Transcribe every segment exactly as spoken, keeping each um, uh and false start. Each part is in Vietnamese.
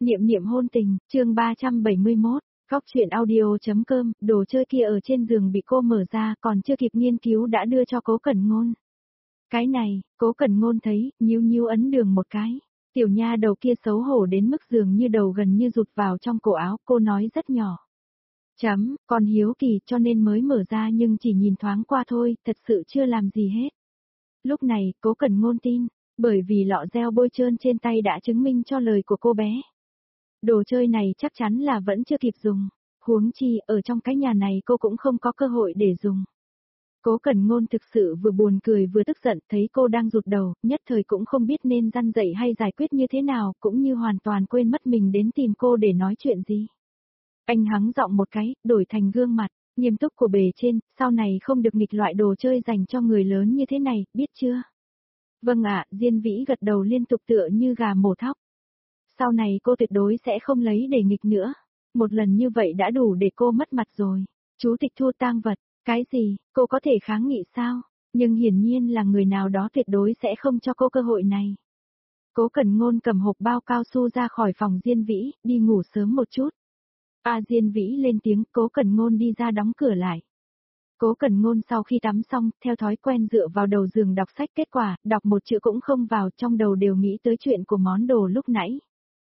Niệm niệm hôn tình, chương ba trăm bảy mươi mốt, Góc truyện audio.com, đồ chơi kia ở trên giường bị cô mở ra, còn chưa kịp nghiên cứu đã đưa cho Cố Cẩn Ngôn. Cái này, Cố Cẩn Ngôn thấy, nhíu nhíu ấn đường một cái. Tiểu nha đầu kia xấu hổ đến mức giường như đầu gần như rụt vào trong cổ áo, cô nói rất nhỏ. Chấm, còn hiếu kỳ cho nên mới mở ra nhưng chỉ nhìn thoáng qua thôi, thật sự chưa làm gì hết. Lúc này, Cố Cẩn Ngôn tin, bởi vì lọ gel bôi trơn trên tay đã chứng minh cho lời của cô bé. Đồ chơi này chắc chắn là vẫn chưa kịp dùng, huống chi ở trong cái nhà này cô cũng không có cơ hội để dùng. Cố Cẩn Ngôn thực sự vừa buồn cười vừa tức giận, thấy cô đang rụt đầu, nhất thời cũng không biết nên răn dạy hay giải quyết như thế nào, cũng như hoàn toàn quên mất mình đến tìm cô để nói chuyện gì. Anh hắng giọng một cái, đổi thành gương mặt nghiêm túc của bề trên, sau này không được nghịch loại đồ chơi dành cho người lớn như thế này, biết chưa? Vâng ạ, Diên Vĩ gật đầu liên tục tựa như gà mổ thóc. Sau này cô tuyệt đối sẽ không lấy để nghịch nữa. Một lần như vậy đã đủ để cô mất mặt rồi. Chú tịch thu tang vật, cái gì, cô có thể kháng nghị sao? Nhưng hiển nhiên là người nào đó tuyệt đối sẽ không cho cô cơ hội này. Cố Cẩn Ngôn cầm hộp bao cao su ra khỏi phòng Diên Vĩ, đi ngủ sớm một chút. A Diên Vĩ lên tiếng, Cố Cẩn Ngôn đi ra đóng cửa lại. Cố Cẩn Ngôn sau khi tắm xong, theo thói quen dựa vào đầu giường đọc sách, kết quả, đọc một chữ cũng không vào, trong đầu đều nghĩ tới chuyện của món đồ lúc nãy.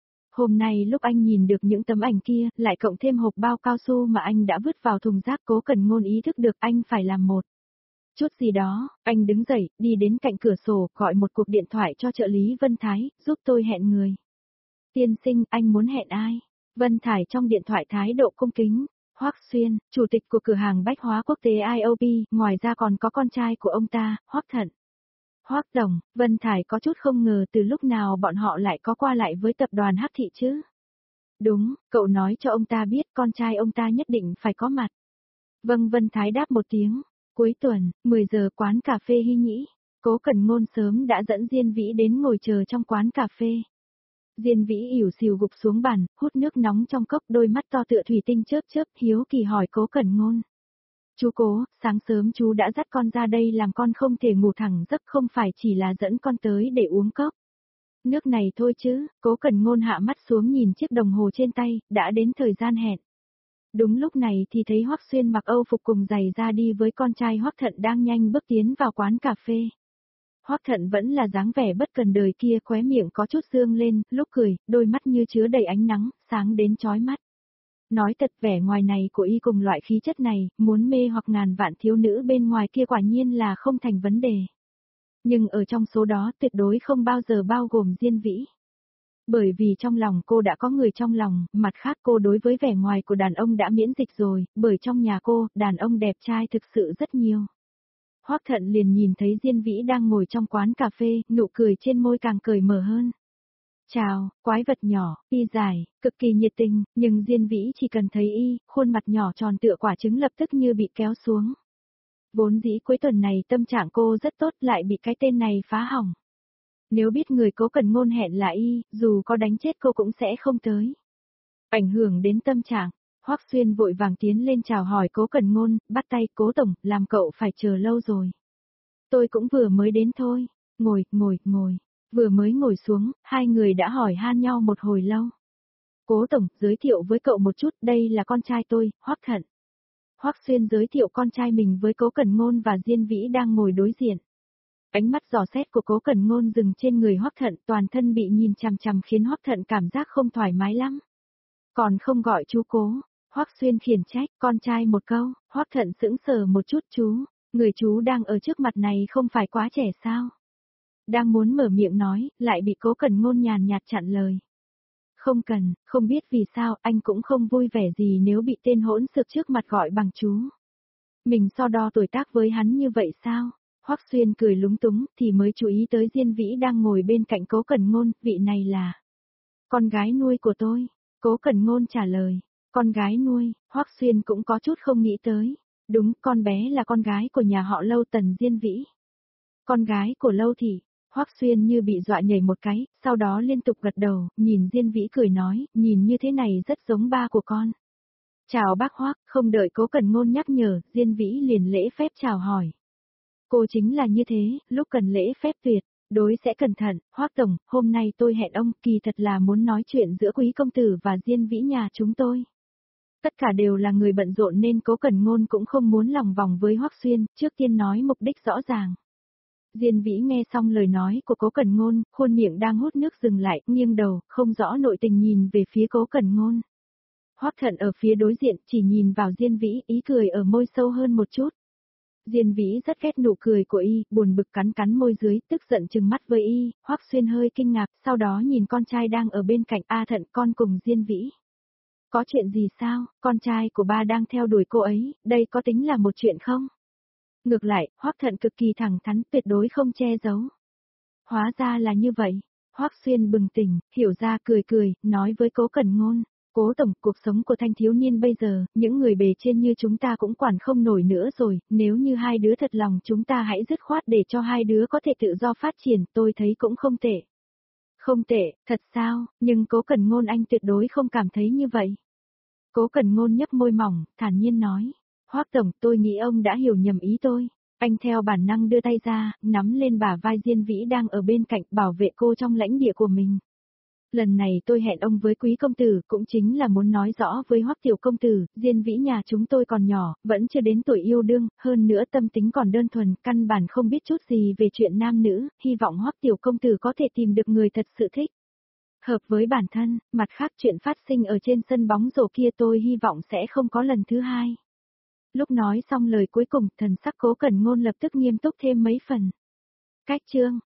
Hôm nay lúc anh nhìn được những tấm ảnh kia, lại cộng thêm hộp bao cao su mà anh đã vứt vào thùng rác, Cố Cẩn Ngôn ý thức được anh phải làm một chút gì đó, anh đứng dậy, đi đến cạnh cửa sổ, gọi một cuộc điện thoại cho trợ lý Vân Thái, giúp tôi hẹn người. Tiên sinh, anh muốn hẹn ai? Vân Thải trong điện thoại thái độ cung kính. Hoắc Xuyên, chủ tịch của cửa hàng bách hóa quốc tế i o pê, ngoài ra còn có con trai của ông ta, Hoắc Thận. Hoắc tổng, Vân Thải có chút không ngờ từ lúc nào bọn họ lại có qua lại với tập đoàn Hắc Thị chứ. Đúng, cậu nói cho ông ta biết con trai ông ta nhất định phải có mặt. Vâng, Vân Thái đáp một tiếng. Cuối tuần, mười giờ quán cà phê Hy Nhĩ. Cố Cẩn Ngôn sớm đã dẫn Diên Vĩ đến ngồi chờ trong quán cà phê. Diên Vĩ ỉu xìu gục xuống bàn, hút nước nóng trong cốc, đôi mắt to tựa thủy tinh chớp chớp, hiếu kỳ hỏi Cố Cẩn Ngôn. Chú Cố, sáng sớm chú đã dắt con ra đây làm con không thể ngủ thẳng giấc, không phải chỉ là dẫn con tới để uống cốc nước này thôi chứ? Cố Cẩn Ngôn hạ mắt xuống nhìn chiếc đồng hồ trên tay, đã đến thời gian hẹn. Đúng lúc này thì thấy Hoắc Xuyên mặc Âu phục cùng giày ra đi với con trai Hoắc Thận đang nhanh bước tiến vào quán cà phê. Hoắc Thận vẫn là dáng vẻ bất cần đời kia, khóe miệng có chút dương lên, lúc cười, đôi mắt như chứa đầy ánh nắng, sáng đến chói mắt. Nói thật, vẻ ngoài này của y cùng loại khí chất này, muốn mê hoặc ngàn vạn thiếu nữ bên ngoài kia quả nhiên là không thành vấn đề. Nhưng ở trong số đó tuyệt đối không bao giờ bao gồm Diên Vĩ. Bởi vì trong lòng cô đã có người trong lòng, mặt khác cô đối với vẻ ngoài của đàn ông đã miễn dịch rồi, bởi trong nhà cô, đàn ông đẹp trai thực sự rất nhiều. Hoắc Thận liền nhìn thấy Diên Vĩ đang ngồi trong quán cà phê, nụ cười trên môi càng cởi mở hơn. Chào, quái vật nhỏ, y dài, cực kỳ nhiệt tình, nhưng Diên Vĩ chỉ cần thấy y, khuôn mặt nhỏ tròn tựa quả trứng lập tức như bị kéo xuống. Vốn dĩ cuối tuần này tâm trạng cô rất tốt, lại bị cái tên này phá hỏng. Nếu biết người Cố Cẩn Ngôn hẹn là y, dù có đánh chết cô cũng sẽ không tới. Ảnh hưởng đến tâm trạng, Hoắc Xuyên vội vàng tiến lên chào hỏi Cố Cẩn Ngôn, bắt tay, Cố tổng, làm cậu phải chờ lâu rồi. Tôi cũng vừa mới đến thôi. Ngồi, ngồi, ngồi. Vừa mới ngồi xuống, hai người đã hỏi han nhau một hồi lâu. Cố tổng, giới thiệu với cậu một chút, đây là con trai tôi, Hoắc Thận. Hoắc Xuyên giới thiệu con trai mình với Cố Cẩn Ngôn và Diên Vĩ đang ngồi đối diện. Ánh mắt dò xét của Cố Cẩn Ngôn dừng trên người Hoắc Thận, toàn thân bị nhìn chằm chằm khiến Hoắc Thận cảm giác không thoải mái lắm. Còn không gọi chú Cố, Hoắc Xuyên khiển trách, con trai một câu, Hoắc Thận sững sờ một chút, chú, người chú đang ở trước mặt này không phải quá trẻ sao? Đang muốn mở miệng nói, lại bị Cố Cẩn Ngôn nhàn nhạt chặn lời. Không cần, không biết vì sao, anh cũng không vui vẻ gì nếu bị tên hỗn xược trước mặt gọi bằng chú. Mình so đo tuổi tác với hắn như vậy sao? Hoắc Xuyên cười lúng túng, thì mới chú ý tới Diên Vĩ đang ngồi bên cạnh Cố Cẩn Ngôn, vị này là con gái nuôi của tôi. Cố Cẩn Ngôn trả lời, con gái nuôi, Hoắc Xuyên cũng có chút không nghĩ tới. Đúng, con bé là con gái của nhà họ Lâu, Tần Diên Vĩ. Con gái của Lâu Thị. Hoắc Xuyên như bị dọa nhảy một cái, sau đó liên tục gật đầu, nhìn Diên Vĩ cười nói, nhìn như thế này rất giống ba của con. Chào bác Hoắc, không đợi Cố Cẩn Ngôn nhắc nhở, Diên Vĩ liền lễ phép chào hỏi. Cô chính là như thế, lúc cần lễ phép tuyệt, Đối sẽ cẩn thận, Hoắc tổng, hôm nay tôi hẹn ông, kỳ thật là muốn nói chuyện giữa Quý công tử và Diên Vĩ nhà chúng tôi. Tất cả đều là người bận rộn nên Cố Cẩn Ngôn cũng không muốn lòng vòng với Hoắc Xuyên, trước tiên nói mục đích rõ ràng. Diên Vĩ nghe xong lời nói của Cố Cẩn Ngôn, khuôn miệng đang hút nước dừng lại, nghiêng đầu, không rõ nội tình nhìn về phía Cố Cẩn Ngôn. Hoắc Thận ở phía đối diện, chỉ nhìn vào Diên Vĩ, ý cười ở môi sâu hơn một chút. Diên Vĩ rất ghét nụ cười của y, buồn bực cắn cắn môi dưới, tức giận trừng mắt với y, Hoắc Xuyên hơi kinh ngạc, sau đó nhìn con trai đang ở bên cạnh, A Thận, con cùng Diên Vĩ. Có chuyện gì sao, con trai của ba đang theo đuổi cô ấy, đây có tính là một chuyện không? Ngược lại, Hoắc Thận cực kỳ thẳng thắn, tuyệt đối không che giấu. Hóa ra là như vậy. Hoắc Xuyên bừng tỉnh, hiểu ra cười cười, nói với Cố Cẩn Ngôn, Cố tổng, cuộc sống của thanh thiếu niên bây giờ, những người bề trên như chúng ta cũng quản không nổi nữa rồi, nếu như hai đứa thật lòng chúng ta hãy dứt khoát để cho hai đứa có thể tự do phát triển, tôi thấy cũng không tệ. Không tệ, thật sao, nhưng Cố Cẩn Ngôn anh tuyệt đối không cảm thấy như vậy. Cố Cẩn Ngôn nhấp môi mỏng, thản nhiên nói, Hoắc tổng, tôi nghĩ ông đã hiểu nhầm ý tôi. Anh theo bản năng đưa tay ra, nắm lên bả vai Diên Vĩ đang ở bên cạnh, bảo vệ cô trong lãnh địa của mình. Lần này tôi hẹn ông với Quý công tử, cũng chính là muốn nói rõ với Hoắc tiểu công tử, Diên Vĩ nhà chúng tôi còn nhỏ, vẫn chưa đến tuổi yêu đương, hơn nữa tâm tính còn đơn thuần, căn bản không biết chút gì về chuyện nam nữ, hy vọng Hoắc tiểu công tử có thể tìm được người thật sự thích. Hợp với bản thân, mặt khác chuyện phát sinh ở trên sân bóng rổ kia tôi hy vọng sẽ không có lần thứ hai. Lúc nói xong lời cuối cùng, thần sắc Cố Cẩn Ngôn lập tức nghiêm túc thêm mấy phần. Cách chương